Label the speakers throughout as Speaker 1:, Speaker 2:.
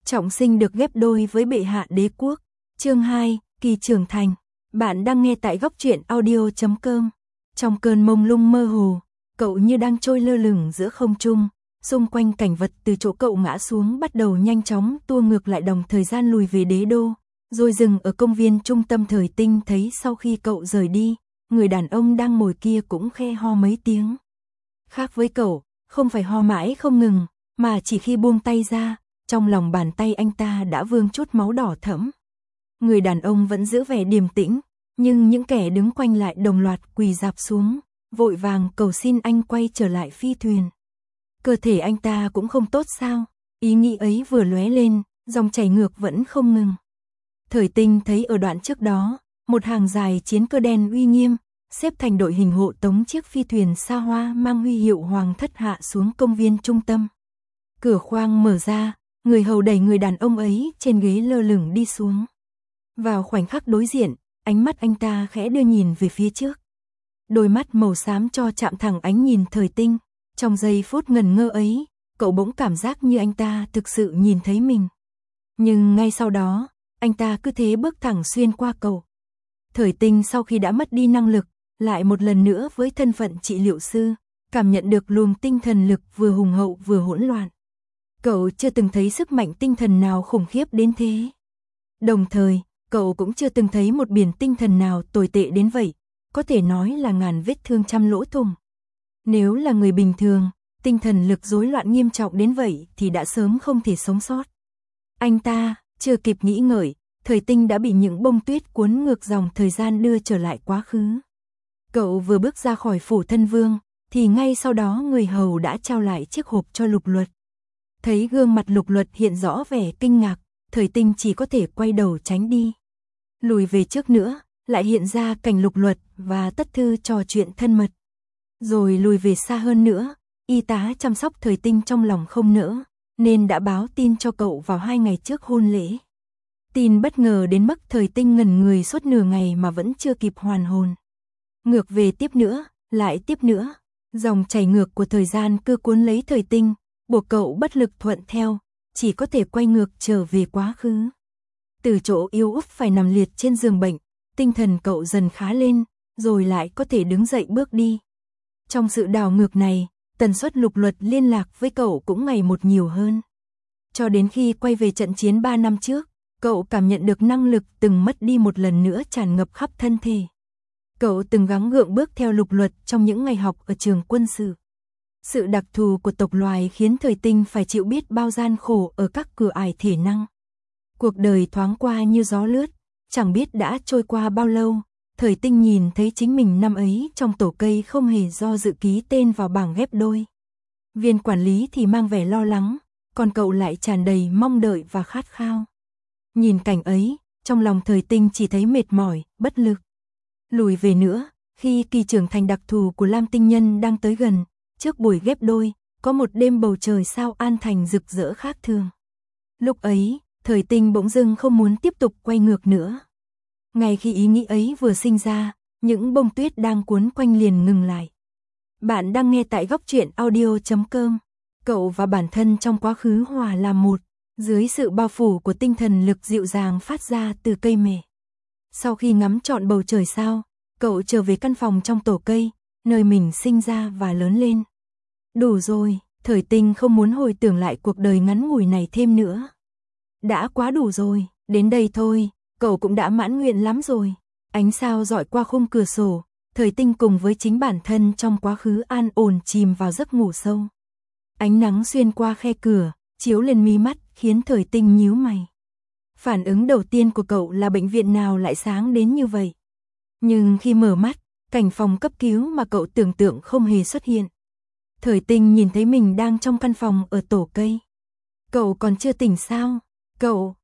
Speaker 1: trọng sinh được ghép đôi với bệ hạ đế quốc. Chương 2, kỳ trưởng thành. Bạn đang nghe tại góc truyện audio.com. Trong cơn mông lung mơ hồ, cậu như đang trôi lơ lửng giữa không trung, xung quanh cảnh vật từ chỗ cậu ngã xuống bắt đầu nhanh chóng tua ngược lại, đồng thời gian lùi về đế đô, rồi dừng ở công viên trung tâm Thời Tinh. Thấy sau khi cậu rời đi, người đàn ông đang ngồi kia cũng khe ho mấy tiếng. Khác với cậu, không phải ho mãi không ngừng, mà chỉ khi buông tay ra, trong lòng bàn tay anh ta đã vương chút máu đỏ thẫm. Người đàn ông vẫn giữ vẻ điềm tĩnh, nhưng những kẻ đứng quanh lại đồng loạt quỳ rạp xuống, vội vàng cầu xin anh quay trở lại phi thuyền. Cơ thể anh ta cũng không tốt sao? Ý nghĩ ấy vừa lóe lên, dòng chảy ngược vẫn không ngừng. Thời Tinh thấy ở đoạn trước đó, một hàng dài chiến cơ đen uy nghiêm, xếp thành đội hình hộ tống chiếc phi thuyền xa hoa mang huy hiệu Hoàng thất hạ xuống công viên trung tâm. Cửa khoang mở ra, người hầu đẩy người đàn ông ấy trên ghế lơ lửng đi xuống. Vào khoảnh khắc đối diện, ánh mắt anh ta khẽ đưa nhìn về phía trước. Đôi mắt màu xám cho chạm thẳng ánh nhìn Thời Tinh. Trong giây phút ngần ngơ ấy, cậu bỗng cảm giác như anh ta thực sự nhìn thấy mình. Nhưng ngay sau đó, anh ta cứ thế bước thẳng xuyên qua cậu. Thời Tinh sau khi đã mất đi năng lực, lại một lần nữa với thân phận trị liệu sư, cảm nhận được luồng tinh thần lực vừa hùng hậu vừa hỗn loạn. Cậu chưa từng thấy sức mạnh tinh thần nào khủng khiếp đến thế. Đồng thời, cậu cũng chưa từng thấy một biển tinh thần nào tồi tệ đến vậy, có thể nói là ngàn vết thương trăm lỗ thủng. Nếu là người bình thường, tinh thần lực rối loạn nghiêm trọng đến vậy thì đã sớm không thể sống sót. Anh ta, chưa kịp nghĩ ngợi, Thời Tinh đã bị những bông tuyết cuốn ngược dòng thời gian đưa trở lại quá khứ. Cậu vừa bước ra khỏi phủ thân vương, thì ngay sau đó người hầu đã trao lại chiếc hộp cho Lục Luật. Thấy gương mặt Lục Luật hiện rõ vẻ kinh ngạc, Thời Tinh chỉ có thể quay đầu tránh đi. Lùi về trước nữa, lại hiện ra cảnh Lục Luật và Tất Thư trò chuyện thân mật. Rồi lùi về xa hơn nữa, y tá chăm sóc Thời Tinh trong lòng không nỡ, nên đã báo tin cho cậu vào 2 ngày trước hôn lễ. Tin bất ngờ đến mức Thời Tinh ngẩn người suốt nửa ngày mà vẫn chưa kịp hoàn hồn. Ngược về tiếp nữa, lại tiếp nữa, dòng chảy ngược của thời gian cứ cuốn lấy Thời Tinh, buộc cậu bất lực thuận theo, chỉ có thể quay ngược trở về quá khứ. Từ chỗ yếu ớt phải nằm liệt trên giường bệnh, tinh thần cậu dần khá lên, rồi lại có thể đứng dậy bước đi. Trong sự đảo ngược này, tần suất Lục Luật liên lạc với cậu cũng ngày một nhiều hơn. Cho đến khi quay về trận chiến 3 năm trước, cậu cảm nhận được năng lực từng mất đi một lần nữa tràn ngập khắp thân thể. Cậu từng gắng gượng bước theo Lục Luật trong những ngày học ở trường quân sự. Sự đặc thù của tộc loài khiến Thời Tinh phải chịu biết bao gian khổ ở các cửa ải thể năng. Cuộc đời thoáng qua như gió lướt, chẳng biết đã trôi qua bao lâu. Thời Tinh nhìn thấy chính mình năm ấy trong tổ cây không hề do dự ký tên vào bảng ghép đôi. Viên quản lý thì mang vẻ lo lắng, còn cậu lại tràn đầy mong đợi và khát khao. Nhìn cảnh ấy, trong lòng Thời Tinh chỉ thấy mệt mỏi, bất lực. Lùi về nữa, khi kỳ trưởng thành đặc thù của Lam Tinh Nhân đang tới gần, trước buổi ghép đôi, có một đêm bầu trời sao an thành rực rỡ khác thường. Lúc ấy, Thời Tinh bỗng dưng không muốn tiếp tục quay ngược nữa. Ngay khi ý nghĩ ấy vừa sinh ra, những bông tuyết đang cuốn quanh liền ngừng lại. Bạn đang nghe tại góc truyện audio.com. Cậu và bản thân trong quá khứ hòa làm một, dưới sự bao phủ của tinh thần lực dịu dàng phát ra từ cây mề. Sau khi ngắm trọn bầu trời sao, cậu trở về căn phòng trong tổ cây, nơi mình sinh ra và lớn lên. Đủ rồi, Thời Tinh không muốn hồi tưởng lại cuộc đời ngắn ngủi này thêm nữa. Đã quá đủ rồi, đến đây thôi, cậu cũng đã mãn nguyện lắm rồi. Ánh sao dọi qua khung cửa sổ, Thời Tinh cùng với chính bản thân trong quá khứ an ổn chìm vào giấc ngủ sâu. Ánh nắng xuyên qua khe cửa, chiếu lên mí mắt khiến Thời Tinh nhíu mày. Phản ứng đầu tiên của cậu là bệnh viện nào lại sáng đến như vậy. Nhưng khi mở mắt, cảnh phòng cấp cứu mà cậu tưởng tượng không hề xuất hiện. Thời Tinh nhìn thấy mình đang trong căn phòng ở tổ cây. Cậu còn chưa tỉnh sao? Cậu,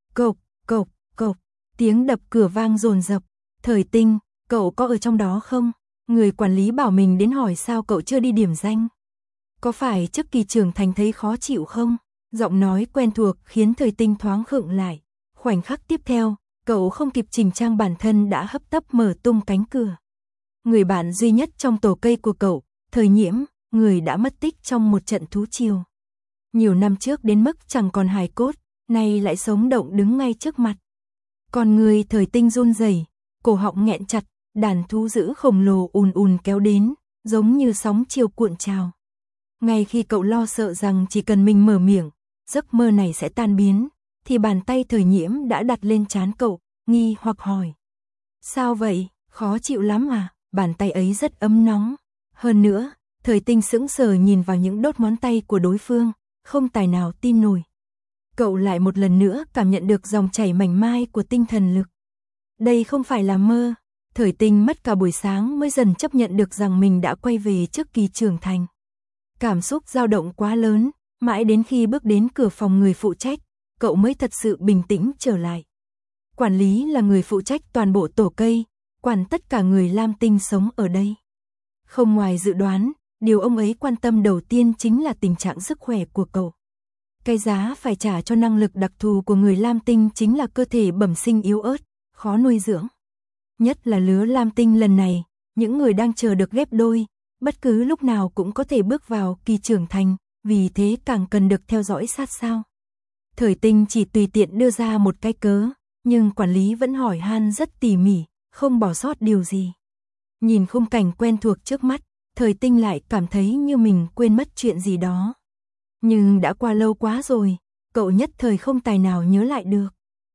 Speaker 1: cộc, tiếng đập cửa vang dồn dập. Thời Tinh, cậu có ở trong đó không? Người quản lý bảo mình đến hỏi sao cậu chưa đi điểm danh. Có phải trước kỳ trưởng thành thấy khó chịu không? Giọng nói quen thuộc khiến Thời Tinh thoáng khựng lại. Khoảnh khắc tiếp theo, cậu không kịp chỉnh trang bản thân đã hấp tấp mở tung cánh cửa. Người bạn duy nhất trong tổ cây của cậu, Thời Nhiễm, người đã mất tích trong một trận thú triều. Nhiều năm trước đến mức chẳng còn hài cốt, này lại sống động đứng ngay trước mặt. Con người Thời Tinh run rẩy, cổ họng nghẹn chặt, đàn thú dữ khổng lồ ùn ùn kéo đến, giống như sóng chiều cuộn trào. Ngay khi cậu lo sợ rằng chỉ cần mình mở miệng, giấc mơ này sẽ tan biến, thì bàn tay Thời Nhiễm đã đặt lên trán cậu, nghi hoặc hỏi. Sao vậy, khó chịu lắm à? Bàn tay ấy rất ấm nóng. Hơn nữa, Thời Tinh sững sờ nhìn vào những đốt ngón tay của đối phương, không tài nào tin nổi. Cậu lại một lần nữa cảm nhận được dòng chảy mảnh mai của tinh thần lực. Đây không phải là mơ. Thời Tinh mất cả buổi sáng mới dần chấp nhận được rằng mình đã quay về trước kỳ trưởng thành. Cảm xúc dao động quá lớn, mãi đến khi bước đến cửa phòng người phụ trách, cậu mới thật sự bình tĩnh trở lại. Quản lý là người phụ trách toàn bộ tổ cây, quản tất cả người Lam Tinh sống ở đây. Không ngoài dự đoán, điều ông ấy quan tâm đầu tiên chính là tình trạng sức khỏe của cậu. Cái giá phải trả cho năng lực đặc thù của người Lam Tinh chính là cơ thể bẩm sinh yếu ớt, khó nuôi dưỡng. Nhất là lứa Lam Tinh lần này, những người đang chờ được ghép đôi, bất cứ lúc nào cũng có thể bước vào kỳ trưởng thành, vì thế càng cần được theo dõi sát sao. Thời Tinh chỉ tùy tiện đưa ra một cái cớ, nhưng quản lý vẫn hỏi han rất tỉ mỉ, không bỏ sót điều gì. Nhìn khung cảnh quen thuộc trước mắt, Thời Tinh lại cảm thấy như mình quên mất chuyện gì đó. Nhưng đã qua lâu quá rồi, cậu nhất thời không tài nào nhớ lại được.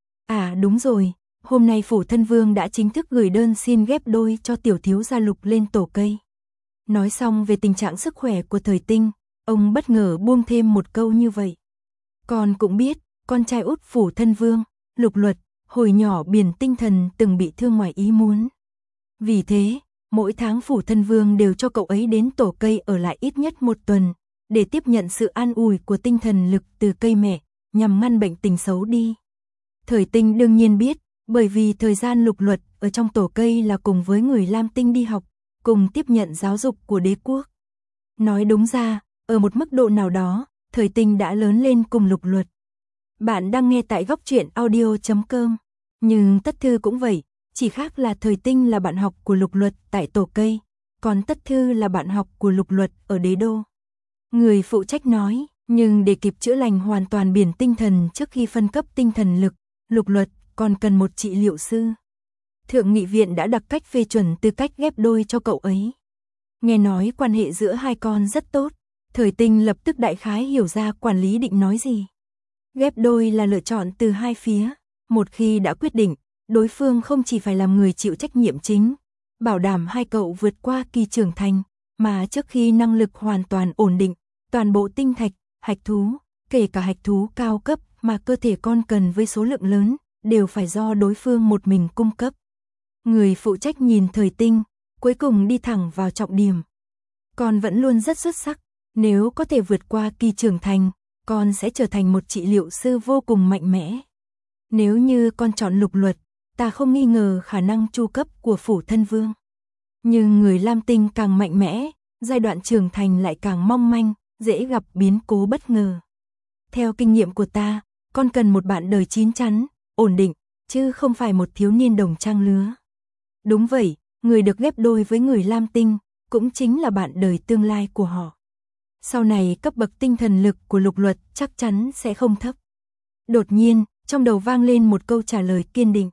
Speaker 1: À đúng rồi, hôm nay Phủ Thân Vương đã chính thức gửi đơn xin ghép đôi cho tiểu thiếu gia Lục lên tổ cây. Nói xong về tình trạng sức khỏe của Thời Tinh, ông bất ngờ buông thêm một câu như vậy. Con cũng biết, con trai út Phủ Thân Vương, Lục Luật, hồi nhỏ biển tinh thần từng bị thương ngoài ý muốn. Vì thế, mỗi tháng Phủ Thân Vương đều cho cậu ấy đến tổ cây ở lại ít nhất một tuần, để tiếp nhận sự an ủi của tinh thần lực từ cây mẹ, nhằm ngăn bệnh tình xấu đi. Thời Tinh đương nhiên biết, bởi vì thời gian Lục Luật ở trong tổ cây là cùng với người Lam Tinh đi học, cùng tiếp nhận giáo dục của đế quốc. Nói đúng ra, ở một mức độ nào đó, Thời Tinh đã lớn lên cùng Lục Luật. Bạn đang nghe tại góc truyện audio.com, nhưng Tất Thư cũng vậy, chỉ khác là Thời Tinh là bạn học của Lục Luật tại tổ cây, còn Tất Thư là bạn học của Lục Luật ở đế đô. Người phụ trách nói, nhưng để kịp chữa lành hoàn toàn biển tinh thần trước khi phân cấp tinh thần lực, Lục Luật còn cần một trị liệu sư. Thượng nghị viện đã đặc cách phê chuẩn tư cách ghép đôi cho cậu ấy. Nghe nói quan hệ giữa hai con rất tốt, Thời Tinh lập tức đại khái hiểu ra quản lý định nói gì. Ghép đôi là lựa chọn từ hai phía, một khi đã quyết định, đối phương không chỉ phải làm người chịu trách nhiệm chính, bảo đảm hai cậu vượt qua kỳ trưởng thành, mà trước khi năng lực hoàn toàn ổn định, toàn bộ tinh thạch, hạch thú, kể cả hạch thú cao cấp mà cơ thể con cần với số lượng lớn, đều phải do đối phương một mình cung cấp. Người phụ trách nhìn Thời Tinh, cuối cùng đi thẳng vào trọng điểm. Con vẫn luôn rất xuất sắc, nếu có thể vượt qua kỳ trưởng thành, con sẽ trở thành một trị liệu sư vô cùng mạnh mẽ. Nếu như con chọn Lục Luật, ta không nghi ngờ khả năng chu cấp của Phủ Thân Vương. Nhưng người Lam Tinh càng mạnh mẽ, giai đoạn trưởng thành lại càng mong manh, dễ gặp biến cố bất ngờ. Theo kinh nghiệm của ta, con cần một bạn đời chín chắn, ổn định, chứ không phải một thiếu niên đồng trang lứa. Đúng vậy, người được ghép đôi với người Lam Tinh, cũng chính là bạn đời tương lai của họ. Sau này cấp bậc tinh thần lực của Lục Luật chắc chắn sẽ không thấp. Đột nhiên, trong đầu vang lên một câu trả lời kiên định.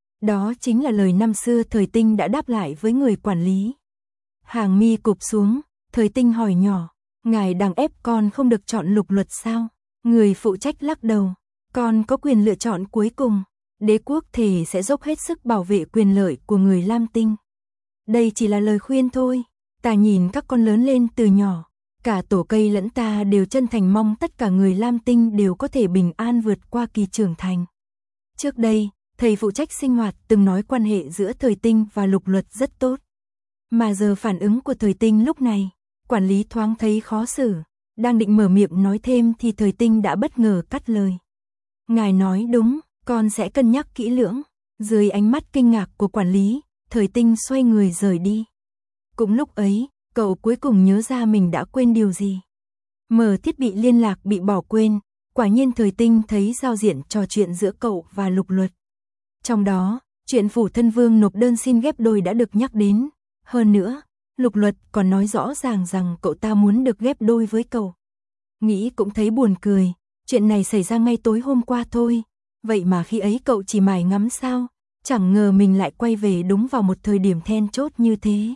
Speaker 1: Đó chính là lời năm xưa Thời Tinh đã đáp lại với người quản lý. Hàng mi cụp xuống, Thời Tinh hỏi nhỏ, ngài đang ép con không được chọn Lục Luật sao? Người phụ trách lắc đầu, con có quyền lựa chọn cuối cùng. Đế quốc thề sẽ dốc hết sức bảo vệ quyền lợi của người Lam Tinh. Đây chỉ là lời khuyên thôi. Ta nhìn các con lớn lên từ nhỏ, cả tổ cây lẫn ta đều chân thành mong tất cả người Lam Tinh đều có thể bình an vượt qua kỳ trưởng thành. Trước đây, thầy phụ trách sinh hoạt từng nói quan hệ giữa Thời Tinh và Lục Luật rất tốt. Mà giờ phản ứng của Thời Tinh lúc này, quản lý thoáng thấy khó xử, đang định mở miệng nói thêm thì Thời Tinh đã bất ngờ cắt lời. Ngài nói đúng, con sẽ cân nhắc kỹ lưỡng. Dưới ánh mắt kinh ngạc của quản lý, Thời Tinh xoay người rời đi. Cũng lúc ấy, cậu cuối cùng nhớ ra mình đã quên điều gì. Mở thiết bị liên lạc bị bỏ quên, quả nhiên Thời Tinh thấy giao diện trò chuyện giữa cậu và Lục Luật. Trong đó, chuyện Phủ Thân Vương nộp đơn xin ghép đôi đã được nhắc đến. Hơn nữa, Lục Luật còn nói rõ ràng rằng cậu ta muốn được ghép đôi với cậu. Nghĩ cũng thấy buồn cười, chuyện này xảy ra ngay tối hôm qua thôi, vậy mà khi ấy cậu chỉ mải ngắm sao, chẳng ngờ mình lại quay về đúng vào một thời điểm then chốt như thế.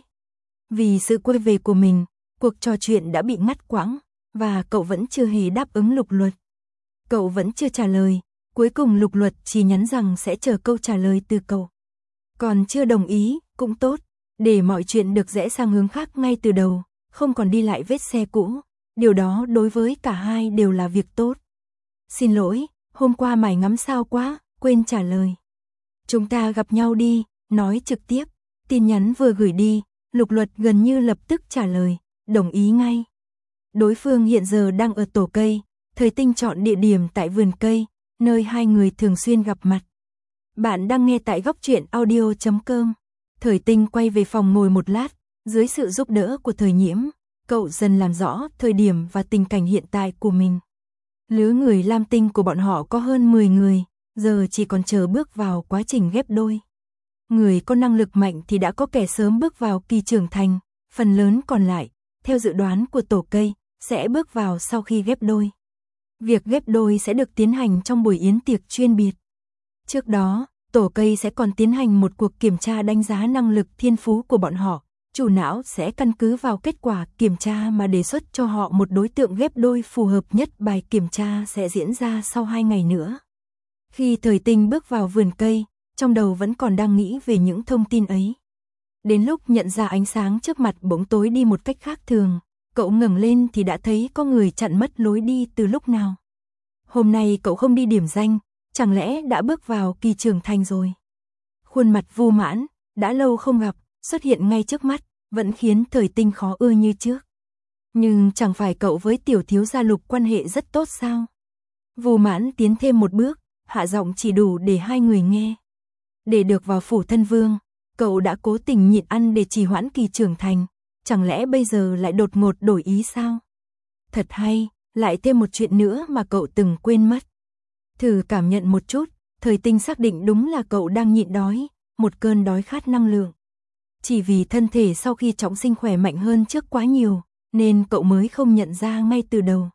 Speaker 1: Vì sự quay về của mình, cuộc trò chuyện đã bị ngắt quãng, và cậu vẫn chưa hề đáp ứng Lục Luật. Cậu vẫn chưa trả lời, cuối cùng Lục Luật chỉ nhắn rằng sẽ chờ câu trả lời từ cậu. Còn chưa đồng ý, cũng tốt, để mọi chuyện được rẽ sang hướng khác ngay từ đầu, không còn đi lại vết xe cũ, điều đó đối với cả hai đều là việc tốt. Xin lỗi, hôm qua mải ngắm sao quá, quên trả lời. Chúng ta gặp nhau đi, nói trực tiếp. Tin nhắn vừa gửi đi, Lục Luật gần như lập tức trả lời, đồng ý ngay. Đối phương hiện giờ đang ở tổ cây, Thời Tinh chọn địa điểm tại vườn cây, nơi hai người thường xuyên gặp mặt. Bạn đang nghe tại góc truyện audio.com. Thời Tinh quay về phòng ngồi một lát, dưới sự giúp đỡ của Thời Nhiễm, cậu dần làm rõ thời điểm và tình cảnh hiện tại của mình. Lứa người Lam Tinh của bọn họ có hơn 10 người, giờ chỉ còn chờ bước vào quá trình ghép đôi. Người có năng lực mạnh thì đã có kẻ sớm bước vào kỳ trưởng thành, phần lớn còn lại, theo dự đoán của tổ cây, sẽ bước vào sau khi ghép đôi. Việc ghép đôi sẽ được tiến hành trong buổi yến tiệc chuyên biệt. Trước đó, tổ cây sẽ còn tiến hành một cuộc kiểm tra đánh giá năng lực thiên phú của bọn họ. Chủ não sẽ căn cứ vào kết quả kiểm tra mà đề xuất cho họ một đối tượng ghép đôi phù hợp nhất. Bài kiểm tra sẽ diễn ra sau 2 ngày nữa. Khi Thời Tinh bước vào vườn cây, trong đầu vẫn còn đang nghĩ về những thông tin ấy. Đến lúc nhận ra ánh sáng trước mặt bỗng tối đi một cách khác thường, cậu ngẩng lên thì đã thấy có người chặn mất lối đi từ lúc nào. Hôm nay cậu không đi điểm danh, chẳng lẽ đã bước vào kỳ trưởng thành rồi? Khuôn mặt Vu Mãn, đã lâu không gặp, xuất hiện ngay trước mắt, vẫn khiến Thời Tinh khó ưa như trước. Nhưng chẳng phải cậu với tiểu thiếu gia Lục quan hệ rất tốt sao? Vu Mãn tiến thêm một bước, hạ giọng chỉ đủ để hai người nghe. Để được vào phủ thân vương, cậu đã cố tình nhịn ăn để trì hoãn kỳ trưởng thành, chẳng lẽ bây giờ lại đột ngột đổi ý sao? Thật hay, lại thêm một chuyện nữa mà cậu từng quên mất. Thử cảm nhận một chút, Thời Tinh xác định đúng là cậu đang nhịn đói, một cơn đói khát năng lượng. Chỉ vì thân thể sau khi trọng sinh khỏe mạnh hơn trước quá nhiều, nên cậu mới không nhận ra ngay từ đầu.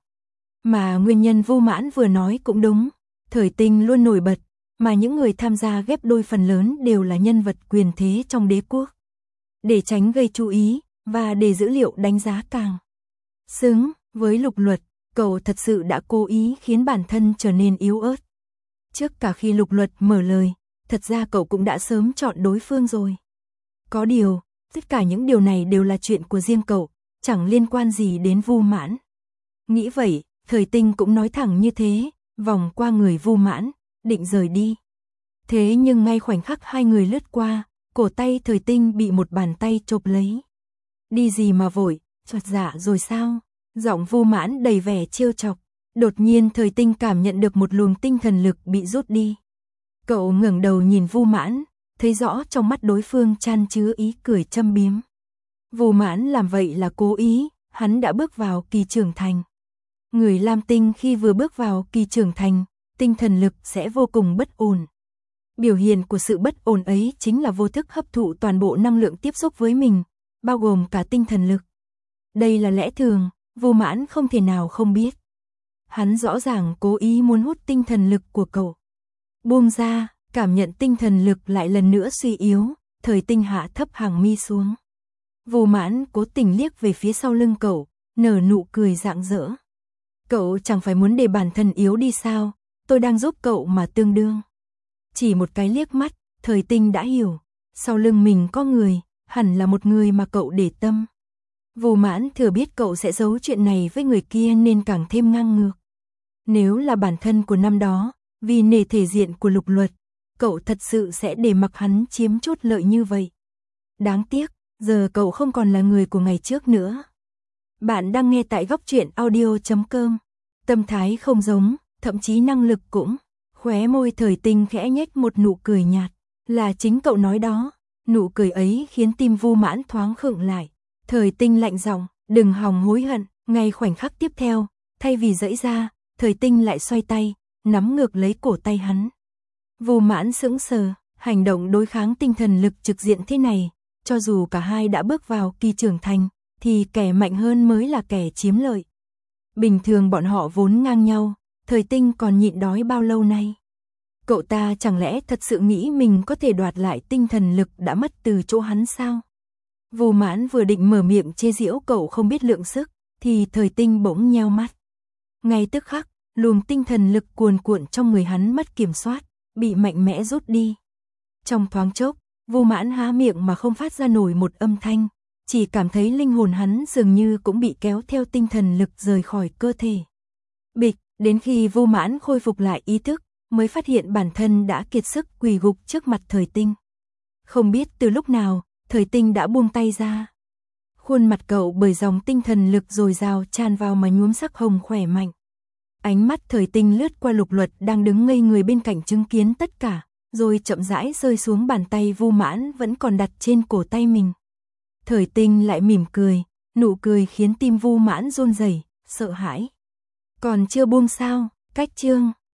Speaker 1: Mà nguyên nhân Vu Mãn vừa nói cũng đúng, Thời Tinh luôn nổi bật, mà những người tham gia ghép đôi phần lớn đều là nhân vật quyền thế trong đế quốc. Để tránh gây chú ý, và để dữ liệu đánh giá càng xứng với Lục Luật, cậu thật sự đã cố ý khiến bản thân trở nên yếu ớt. Trước cả khi Lục Luật mở lời, thật ra cậu cũng đã sớm chọn đối phương rồi. Có điều, tất cả những điều này đều là chuyện của riêng cậu, chẳng liên quan gì đến Vu Mãn. Nghĩ vậy, Thời Tinh cũng nói thẳng như thế, vòng qua người Vu Mãn, định rời đi. Thế nhưng ngay khoảnh khắc hai người lướt qua, cổ tay Thời Tinh bị một bàn tay chộp lấy. Đi gì mà vội, chột dạ rồi sao? Giọng Vu Mãn đầy vẻ trêu chọc. Đột nhiên Thời Tinh cảm nhận được một luồng tinh thần lực bị rút đi. Cậu ngẩng đầu nhìn Vu Mãn, thấy rõ trong mắt đối phương chan chứa ý cười châm biếm. Vu Mãn làm vậy là cố ý, hắn đã bước vào kỳ trưởng thành. Người Lam Tinh khi vừa bước vào kỳ trưởng thành, tinh thần lực sẽ vô cùng bất ổn. Biểu hiện của sự bất ổn ấy chính là vô thức hấp thụ toàn bộ năng lượng tiếp xúc với mình, bao gồm cả tinh thần lực. Đây là lẽ thường, Vu Mãn không thể nào không biết. Hắn rõ ràng cố ý muốn hút tinh thần lực của cậu. Buông ra, cảm nhận tinh thần lực lại lần nữa suy yếu, Thời Tinh hạ thấp hàng mi xuống. Vu Mãn cố tình liếc về phía sau lưng cậu, nở nụ cười rạng rỡ. Cậu chẳng phải muốn để bản thân yếu đi sao, tôi đang giúp cậu mà tương đương. Chỉ một cái liếc mắt, Thời Tinh đã hiểu, sau lưng mình có người, hẳn là một người mà cậu để tâm. Vu Mãn thừa biết cậu sẽ giấu chuyện này với người kia nên càng thêm ngang ngược. Nếu là bản thân của năm đó, vì nể thể diện của Lục Luật, cậu thật sự sẽ để mặc hắn chiếm chút lợi như vậy. Đáng tiếc, giờ cậu không còn là người của ngày trước nữa. Bạn đang nghe tại góc truyện audio.com. Tâm thái không giống, thậm chí năng lực cũng. Khóe môi Thời Tinh khẽ nhếch một nụ cười nhạt. Là chính cậu nói đó. Nụ cười ấy khiến tim Vu Mãn thoáng khựng lại. Thời Tinh lạnh giọng, đừng hòng hối hận. Ngay khoảnh khắc tiếp theo, thay vì giãy ra, Thời Tinh lại xoay tay, nắm ngược lấy cổ tay hắn. Vu Mãn sững sờ, hành động đối kháng tinh thần lực trực diện thế này, cho dù cả hai đã bước vào kỳ trưởng thành, thì kẻ mạnh hơn mới là kẻ chiếm lợi. Bình thường bọn họ vốn ngang nhau, Thời Tinh còn nhịn đói bao lâu nay? Cậu ta chẳng lẽ thật sự nghĩ mình có thể đoạt lại tinh thần lực đã mất từ chỗ hắn sao? Vu Mãn vừa định mở miệng chê giễu cậu không biết lượng sức, thì Thời Tinh bỗng nheo mắt. Ngay tức khắc, luồng tinh thần lực cuồn cuộn trong người hắn mất kiểm soát, bị mạnh mẽ rút đi. Trong thoáng chốc, Vu Mãn há miệng mà không phát ra nổi một âm thanh, chỉ cảm thấy linh hồn hắn dường như cũng bị kéo theo tinh thần lực rời khỏi cơ thể. Bịch, đến khi Vu Mãn khôi phục lại ý thức, mới phát hiện bản thân đã kiệt sức quỳ gục trước mặt Thời Tinh. Không biết từ lúc nào, Thời Tinh đã buông tay ra. Khuôn mặt cậu bởi dòng tinh thần lực dồi dào tràn vào mà nhuốm sắc hồng khỏe mạnh. Ánh mắt Thời Tinh lướt qua Lục Luật đang đứng ngây người bên cạnh chứng kiến tất cả, rồi chậm rãi rơi xuống bàn tay Vu Mãn vẫn còn đặt trên cổ tay mình. Thời Tinh lại mỉm cười, nụ cười khiến tim Vu Mãn run rẩy, sợ hãi. Còn chưa buông sao? Cách chương